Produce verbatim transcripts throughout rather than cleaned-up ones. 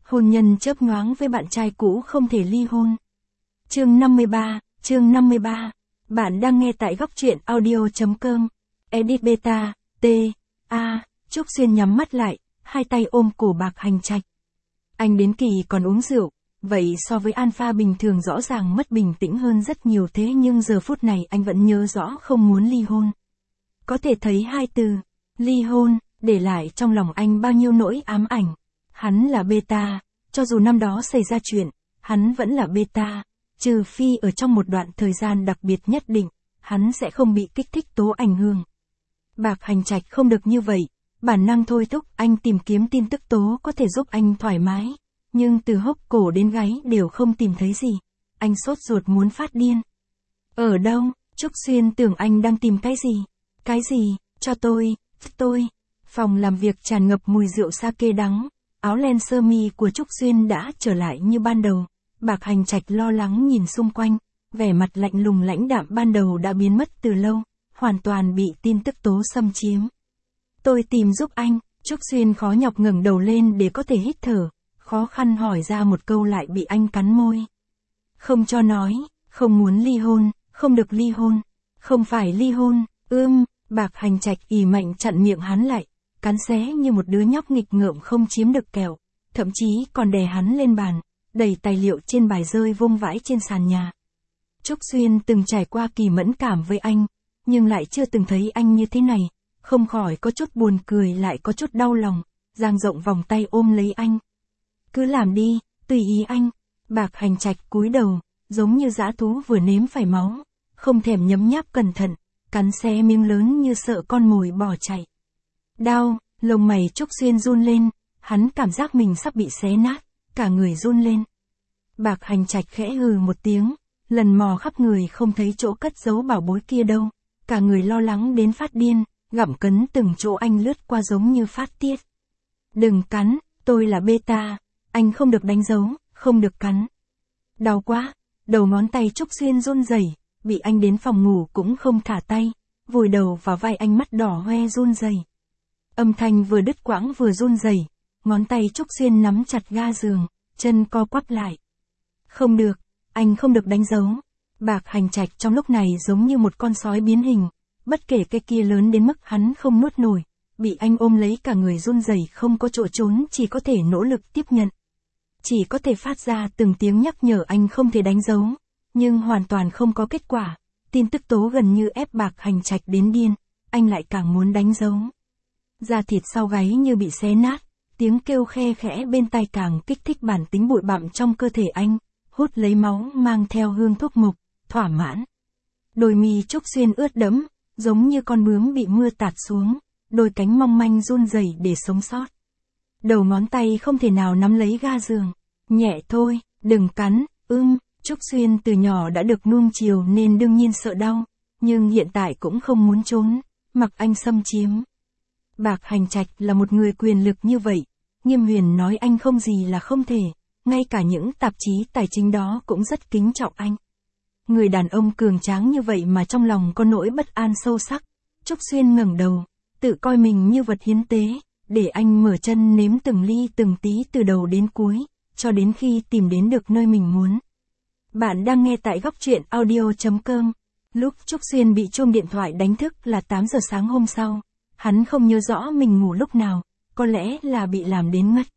Hôn nhân chớp nhoáng với bạn trai cũ không thể ly hôn. Chương năm mươi ba, chương năm mươi ba. Bạn đang nghe tại góc truyện audio chấm com. Edit beta, T, A, Trúc Xuyên nhắm mắt lại, hai tay ôm cổ Bạc Hành Trạch. Anh đến kỳ còn uống rượu, vậy so với Alpha bình thường rõ ràng mất bình tĩnh hơn rất nhiều, thế nhưng giờ phút này anh vẫn nhớ rõ không muốn ly hôn. Có thể thấy hai từ, ly hôn, để lại trong lòng anh bao nhiêu nỗi ám ảnh. Hắn là beta, cho dù năm đó xảy ra chuyện, hắn vẫn là beta, trừ phi ở trong một đoạn thời gian đặc biệt nhất định, hắn sẽ không bị kích thích tố ảnh hưởng. Bạc Hành Trạch không được như vậy, bản năng thôi thúc anh tìm kiếm tin tức tố có thể giúp anh thoải mái, nhưng từ hốc cổ đến gáy đều không tìm thấy gì. Anh sốt ruột muốn phát điên. Ở đâu? Trúc Xuyên tưởng anh đang tìm cái gì? Cái gì? Cho tôi, tôi. Phòng làm việc tràn ngập mùi rượu sake đắng, áo len sơ mi của Trúc Xuyên đã trở lại như ban đầu. Bạc Hành Trạch lo lắng nhìn xung quanh, vẻ mặt lạnh lùng lãnh đạm ban đầu đã biến mất từ lâu, hoàn toàn bị tin tức tố xâm chiếm. Tôi tìm giúp anh. Trúc Xuyên khó nhọc ngẩng đầu lên để có thể hít thở, khó khăn hỏi ra một câu lại bị anh cắn môi. Không cho nói, không muốn ly hôn, không được ly hôn, không phải ly hôn, ưm, Bạc Hành Trạch ỉ mạnh chặn miệng hắn lại, cắn xé như một đứa nhóc nghịch ngợm không chiếm được kẹo, thậm chí còn đè hắn lên bàn, đẩy tài liệu trên bài rơi vung vãi trên sàn nhà. Trúc Xuyên từng trải qua kỳ mẫn cảm với anh, nhưng lại chưa từng thấy anh như thế này, không khỏi có chút buồn cười lại có chút đau lòng, dang rộng vòng tay ôm lấy anh. Cứ làm đi, tùy ý anh. Bạc Hành Trạch cúi đầu, giống như dã thú vừa nếm phải máu, không thèm nhấm nháp cẩn thận, cắn xé miếng lớn như sợ con mồi bỏ chạy. Đau, lông mày Trúc Xuyên run lên, hắn cảm giác mình sắp bị xé nát, cả người run lên. Bạc Hành Trạch khẽ hừ một tiếng, lần mò khắp người không thấy chỗ cất giấu bảo bối kia đâu, cả người lo lắng đến phát điên, gặm cấn từng chỗ anh lướt qua giống như phát tiết. Đừng cắn, tôi là beta, anh không được đánh dấu, không được cắn. Đau quá, đầu ngón tay Trúc Xuyên run rẩy, bị anh đến phòng ngủ cũng không thả tay, vùi đầu vào vai anh, mắt đỏ hoe run rẩy. Âm thanh vừa đứt quãng vừa run rẩy, ngón tay Trúc Xuyên nắm chặt ga giường, chân co quắp lại. Không được, anh không được đánh dấu. Bạc Hành Trạch trong lúc này giống như một con sói biến hình, bất kể cái kia lớn đến mức hắn không nuốt nổi, bị anh ôm lấy cả người run rẩy không có chỗ trốn, chỉ có thể nỗ lực tiếp nhận. Chỉ có thể phát ra từng tiếng nhắc nhở anh không thể đánh dấu, nhưng hoàn toàn không có kết quả. Tin tức tố gần như ép Bạc Hành Trạch đến điên, anh lại càng muốn đánh dấu. Da thịt sau gáy như bị xé nát, tiếng kêu khe khẽ bên tai càng kích thích bản tính bụi bặm trong cơ thể anh, hút lấy máu mang theo hương thuốc mục, thỏa mãn. Đôi mi Trúc Xuyên ướt đẫm, giống như con bướm bị mưa tạt xuống, đôi cánh mong manh run rẩy để sống sót. Đầu ngón tay không thể nào nắm lấy ga giường. Nhẹ thôi, đừng cắn, ưm, Trúc Xuyên từ nhỏ đã được nuông chiều nên đương nhiên sợ đau, nhưng hiện tại cũng không muốn trốn, mặc anh xâm chiếm. Bạc Hành Trạch là một người quyền lực như vậy, Nghiêm Huyền nói anh không gì là không thể, ngay cả những tạp chí tài chính đó cũng rất kính trọng anh. Người đàn ông cường tráng như vậy mà trong lòng có nỗi bất an sâu sắc. Trúc Xuyên ngẩng đầu, tự coi mình như vật hiến tế, để anh mở chân nếm từng ly từng tí từ đầu đến cuối, cho đến khi tìm đến được nơi mình muốn. Bạn đang nghe tại góc truyện audio chấm com. Lúc Trúc Xuyên bị chuông điện thoại đánh thức là tám giờ sáng hôm sau. Hắn không nhớ rõ mình ngủ lúc nào, có lẽ là bị làm đến ngất.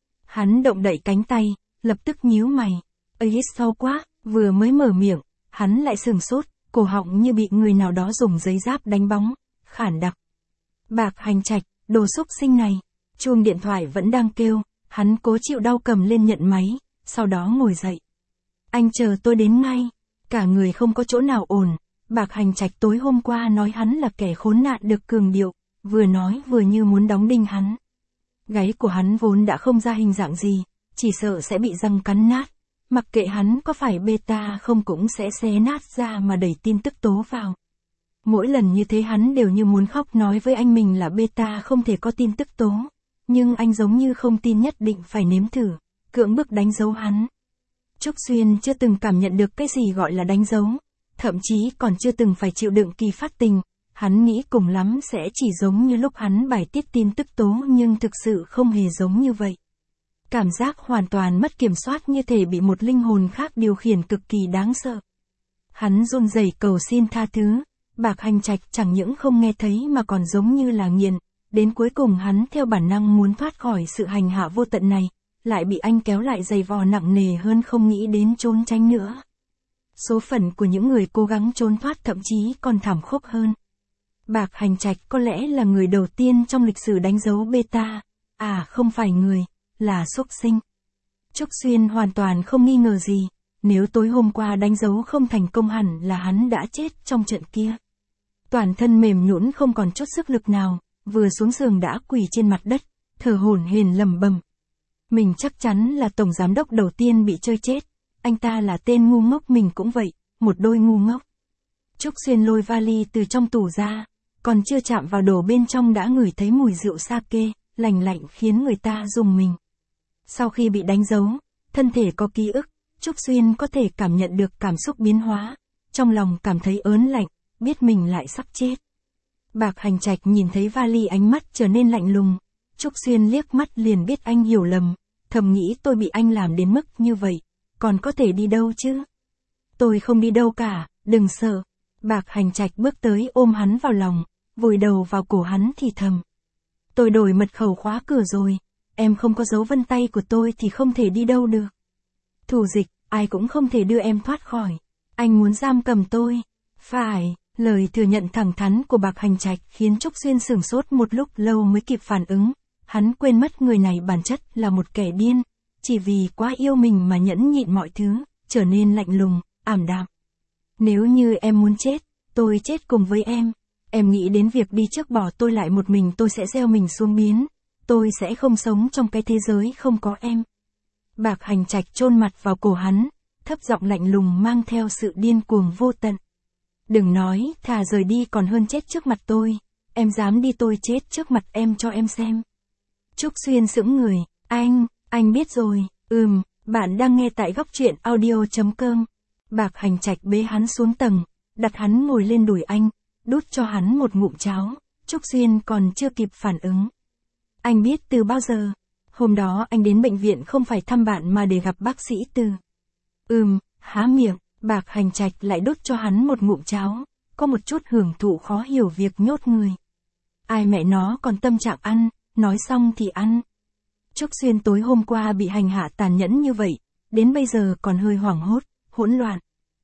Hắn động đậy cánh tay, lập tức nhíu mày. Ây hít sâu quá, vừa mới mở miệng, hắn lại sừng sốt, cổ họng như bị người nào đó dùng giấy giáp đánh bóng, khản đặc. Bạc Hành Trạch, đồ xúc sinh này. Chuông điện thoại vẫn đang kêu, hắn cố chịu đau cầm lên nhận máy, sau đó ngồi dậy. Anh chờ tôi đến ngay. Cả người không có chỗ nào ổn. Bạc Hành Trạch tối hôm qua nói hắn là kẻ khốn nạn được cường điệu, vừa nói vừa như muốn đóng đinh hắn. Gáy của hắn vốn đã không ra hình dạng gì, chỉ sợ sẽ bị răng cắn nát. Mặc kệ hắn có phải beta không cũng sẽ xé nát ra mà đẩy tin tức tố vào. Mỗi lần như thế hắn đều như muốn khóc nói với anh mình là beta không thể có tin tức tố. Nhưng anh giống như không tin, nhất định phải nếm thử, cưỡng bức đánh dấu hắn. Trúc Xuyên chưa từng cảm nhận được cái gì gọi là đánh dấu, thậm chí còn chưa từng phải chịu đựng kỳ phát tình. Hắn nghĩ cùng lắm sẽ chỉ giống như lúc hắn bài tiết tin tức tố, nhưng thực sự không hề giống như vậy. Cảm giác hoàn toàn mất kiểm soát như thể bị một linh hồn khác điều khiển cực kỳ đáng sợ. Hắn run rẩy cầu xin tha thứ, Bạc Hành Trạch chẳng những không nghe thấy mà còn giống như là nghiện, đến cuối cùng hắn theo bản năng muốn thoát khỏi sự hành hạ vô tận này, lại bị anh kéo lại giày vò nặng nề hơn không nghĩ đến trốn tránh nữa. Số phận của những người cố gắng trốn thoát thậm chí còn thảm khốc hơn. Bạc Hành Trạch có lẽ là người đầu tiên trong lịch sử đánh dấu beta, à không phải người, là súc sinh. Trúc Xuyên hoàn toàn không nghi ngờ gì, nếu tối hôm qua đánh dấu không thành công hẳn là hắn đã chết trong trận kia. Toàn thân mềm nhũn không còn chút sức lực nào, vừa xuống giường đã quỳ trên mặt đất, thở hổn hển lẩm bẩm. Mình chắc chắn là tổng giám đốc đầu tiên bị chơi chết, anh ta là tên ngu ngốc, mình cũng vậy, một đôi ngu ngốc. Trúc Xuyên lôi vali từ trong tủ ra, còn chưa chạm vào đồ bên trong đã ngửi thấy mùi rượu sake, lành lạnh khiến người ta rùng mình. Sau khi bị đánh dấu, thân thể có ký ức, Trúc Xuyên có thể cảm nhận được cảm xúc biến hóa, trong lòng cảm thấy ớn lạnh, biết mình lại sắp chết. Bạc Hành Trạch nhìn thấy vali ánh mắt trở nên lạnh lùng, Trúc Xuyên liếc mắt liền biết anh hiểu lầm, thầm nghĩ tôi bị anh làm đến mức như vậy, còn có thể đi đâu chứ? Tôi không đi đâu cả, đừng sợ. Bạc Hành Trạch bước tới ôm hắn vào lòng, vùi đầu vào cổ hắn thì thầm. Tôi đổi mật khẩu khóa cửa rồi, em không có dấu vân tay của tôi thì không thể đi đâu được. Thủ dịch, ai cũng không thể đưa em thoát khỏi. Anh muốn giam cầm tôi. Phải, lời thừa nhận thẳng thắn của Bạc Hành Trạch khiến Trúc Xuyên sửng sốt một lúc lâu mới kịp phản ứng. Hắn quên mất người này bản chất là một kẻ điên, chỉ vì quá yêu mình mà nhẫn nhịn mọi thứ, trở nên lạnh lùng, ảm đạm. Nếu như em muốn chết, tôi chết cùng với em. Em nghĩ đến việc đi trước bỏ tôi lại một mình, tôi sẽ gieo mình xuống biến. Tôi sẽ không sống trong cái thế giới không có em. Bạc Hành Trạch chôn mặt vào cổ hắn, thấp giọng lạnh lùng mang theo sự điên cuồng vô tận. Đừng nói, thà rời đi còn hơn chết trước mặt tôi. Em dám đi tôi chết trước mặt em cho em xem. Trúc Xuyên sững người, anh, anh biết rồi, ừm, bạn đang nghe tại góc truyện audio chấm com. Bạc Hành Trạch bế hắn xuống tầng, đặt hắn ngồi lên đùi anh, đút cho hắn một ngụm cháo, Trúc Xuyên còn chưa kịp phản ứng. Anh biết từ bao giờ? Hôm đó anh đến bệnh viện không phải thăm bạn mà để gặp bác sĩ Từ. Ừm, há miệng, Bạc Hành Trạch lại đút cho hắn một ngụm cháo, có một chút hưởng thụ khó hiểu việc nhốt người. Ai mẹ nó còn tâm trạng ăn, nói xong thì ăn. Trúc Xuyên tối hôm qua bị hành hạ tàn nhẫn như vậy, đến bây giờ còn hơi hoảng hốt, hỗn loạn.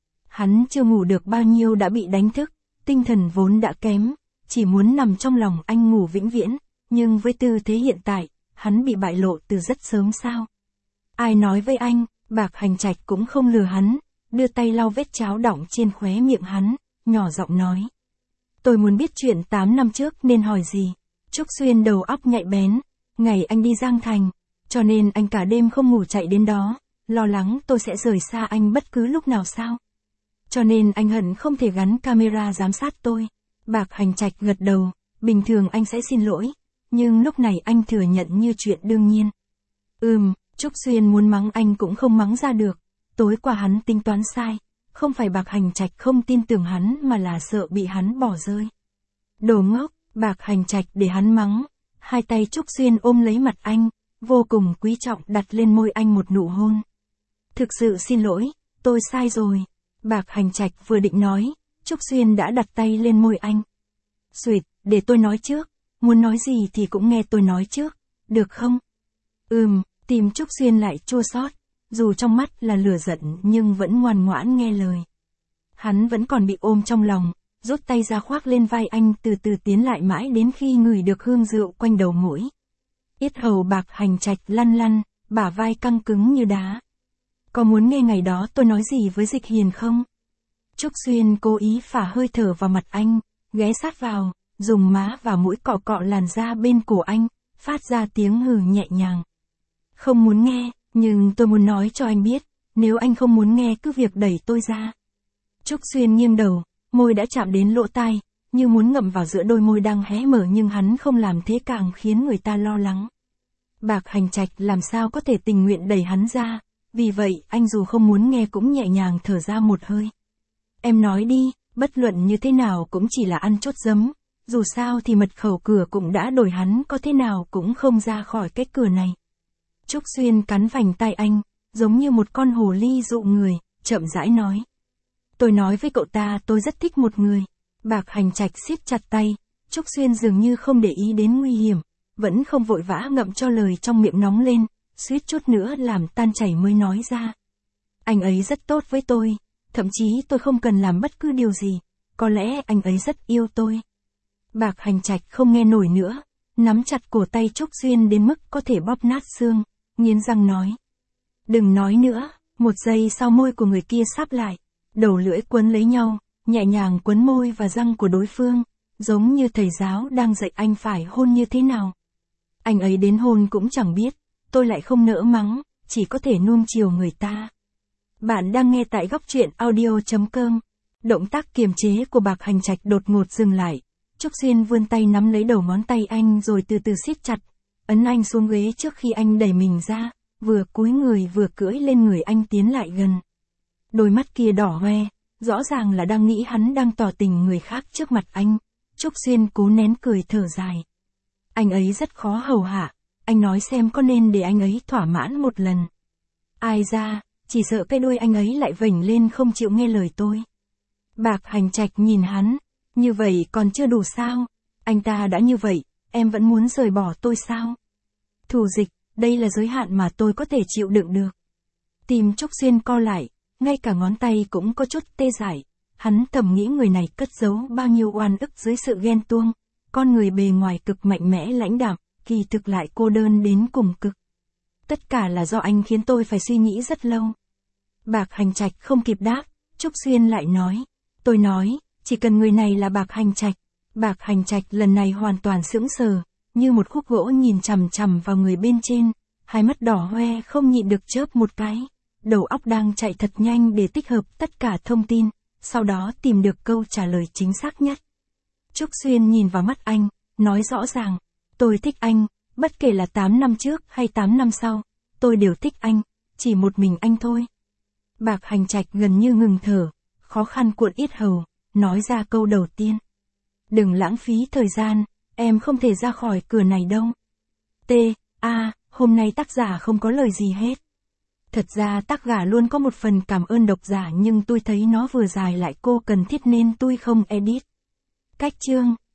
Hắn chưa ngủ được bao nhiêu đã bị đánh thức, tinh thần vốn đã kém, chỉ muốn nằm trong lòng anh ngủ vĩnh viễn, nhưng với tư thế hiện tại, hắn bị bại lộ từ rất sớm sao. Ai nói với anh, Bạc Hành Trạch cũng không lừa hắn, đưa tay lau vết cháo đọng trên khóe miệng hắn, nhỏ giọng nói. Tôi muốn biết chuyện tám năm trước nên hỏi gì. Trúc Xuyên đầu óc nhạy bén, ngày anh đi Giang Thành, cho nên anh cả đêm không ngủ chạy đến đó, lo lắng tôi sẽ rời xa anh bất cứ lúc nào sao. Cho nên anh hận không thể gắn camera giám sát tôi. Bạc Hành Trạch gật đầu, bình thường anh sẽ xin lỗi, nhưng lúc này anh thừa nhận như chuyện đương nhiên. Ừm, Trúc Xuyên muốn mắng anh cũng không mắng ra được, tối qua hắn tính toán sai, không phải Bạc Hành Trạch không tin tưởng hắn mà là sợ bị hắn bỏ rơi. Đồ ngốc, Bạc Hành Trạch để hắn mắng, hai tay Trúc Xuyên ôm lấy mặt anh, vô cùng quý trọng đặt lên môi anh một nụ hôn. Thực sự xin lỗi, tôi sai rồi. Bạc Hành Trạch vừa định nói, Trúc Xuyên đã đặt tay lên môi anh. Xuyệt, để tôi nói trước, muốn nói gì thì cũng nghe tôi nói trước, được không? Ừm, tìm Trúc Xuyên lại chua xót, dù trong mắt là lửa giận nhưng vẫn ngoan ngoãn nghe lời. Hắn vẫn còn bị ôm trong lòng, rút tay ra khoác lên vai anh từ từ tiến lại mãi đến khi ngửi được hương rượu quanh đầu mũi. Yết hầu Bạc Hành Trạch lăn lăn, bả vai căng cứng như đá. Có muốn nghe ngày đó tôi nói gì với Dịch Hiền không? Trúc Xuyên cố ý phả hơi thở vào mặt anh, ghé sát vào, dùng má và mũi cọ cọ làn da bên cổ anh, phát ra tiếng hừ nhẹ nhàng. Không muốn nghe, nhưng tôi muốn nói cho anh biết, nếu anh không muốn nghe cứ việc đẩy tôi ra. Trúc Xuyên nghiêng đầu, môi đã chạm đến lỗ tai, như muốn ngậm vào giữa đôi môi đang hé mở nhưng hắn không làm thế càng khiến người ta lo lắng. Bạc Hành Trạch làm sao có thể tình nguyện đẩy hắn ra, vì vậy anh dù không muốn nghe cũng nhẹ nhàng thở ra một hơi. Em nói đi, bất luận như thế nào cũng chỉ là ăn chốt giấm, dù sao thì mật khẩu cửa cũng đã đổi, hắn có thế nào cũng không ra khỏi cái cửa này. Trúc Xuyên cắn vành tai anh, giống như một con hồ ly dụ người, chậm rãi nói. Tôi nói với cậu ta tôi rất thích một người. Bạc Hành Trạch siết chặt tay, Trúc Xuyên dường như không để ý đến nguy hiểm, vẫn không vội vã ngậm cho lời trong miệng nóng lên, suýt chút nữa làm tan chảy mới nói ra. Anh ấy rất tốt với tôi, thậm chí tôi không cần làm bất cứ điều gì, có lẽ anh ấy rất yêu tôi. Bạc Hành Trạch không nghe nổi nữa, nắm chặt cổ tay Trúc Xuyên đến mức có thể bóp nát xương, nghiến răng nói. Đừng nói nữa, một giây sau môi của người kia sáp lại, đầu lưỡi quấn lấy nhau, nhẹ nhàng quấn môi và răng của đối phương, giống như thầy giáo đang dạy anh phải hôn như thế nào. Anh ấy đến hôn cũng chẳng biết, tôi lại không nỡ mắng, chỉ có thể nuông chiều người ta. Bạn đang nghe tại góc truyện audio chấm com. Động tác kiềm chế của Bạc Hành Trạch đột ngột dừng lại. Trúc Xuyên vươn tay nắm lấy đầu ngón tay anh rồi từ từ siết chặt, ấn anh xuống ghế trước khi anh đẩy mình ra, vừa cúi người vừa cưỡi lên người anh tiến lại gần. Đôi mắt kia đỏ hoe, rõ ràng là đang nghĩ hắn đang tỏ tình người khác trước mặt anh. Trúc Xuyên cố nén cười thở dài. Anh ấy rất khó hầu hạ, anh nói xem có nên để anh ấy thỏa mãn một lần. Ai ra, chỉ sợ cái đuôi anh ấy lại vểnh lên không chịu nghe lời tôi. Bạc Hành Trạch nhìn hắn, như vậy còn chưa đủ sao? Anh ta đã như vậy, em vẫn muốn rời bỏ tôi sao? Thù Dịch, đây là giới hạn mà tôi có thể chịu đựng được. Tim Trúc Xuyên co lại, ngay cả ngón tay cũng có chút tê dại. Hắn thầm nghĩ người này cất giấu bao nhiêu oan ức dưới sự ghen tuông, con người bề ngoài cực mạnh mẽ lãnh đạm, kỳ thực lại cô đơn đến cùng cực. Tất cả là do anh khiến tôi phải suy nghĩ rất lâu. Bạc Hành Trạch không kịp đáp, Trúc Xuyên lại nói. Tôi nói, chỉ cần người này là Bạc Hành Trạch. Bạc Hành Trạch lần này hoàn toàn sững sờ, như một khúc gỗ nhìn chằm chằm vào người bên trên, hai mắt đỏ hoe không nhịn được chớp một cái. Đầu óc đang chạy thật nhanh để tích hợp tất cả thông tin, sau đó tìm được câu trả lời chính xác nhất. Trúc Xuyên nhìn vào mắt anh, nói rõ ràng, tôi thích anh, bất kể là tám năm trước hay tám năm sau, tôi đều thích anh, chỉ một mình anh thôi. Bạc Hành Trạch gần như ngừng thở, khó khăn cuộn yết hầu, nói ra câu đầu tiên. Đừng lãng phí thời gian, em không thể ra khỏi cửa này đâu. T. A. Hôm nay tác giả không có lời gì hết. Thật ra tác giả luôn có một phần cảm ơn độc giả nhưng tôi thấy nó vừa dài lại cô cần thiết nên tôi không edit. Cách chương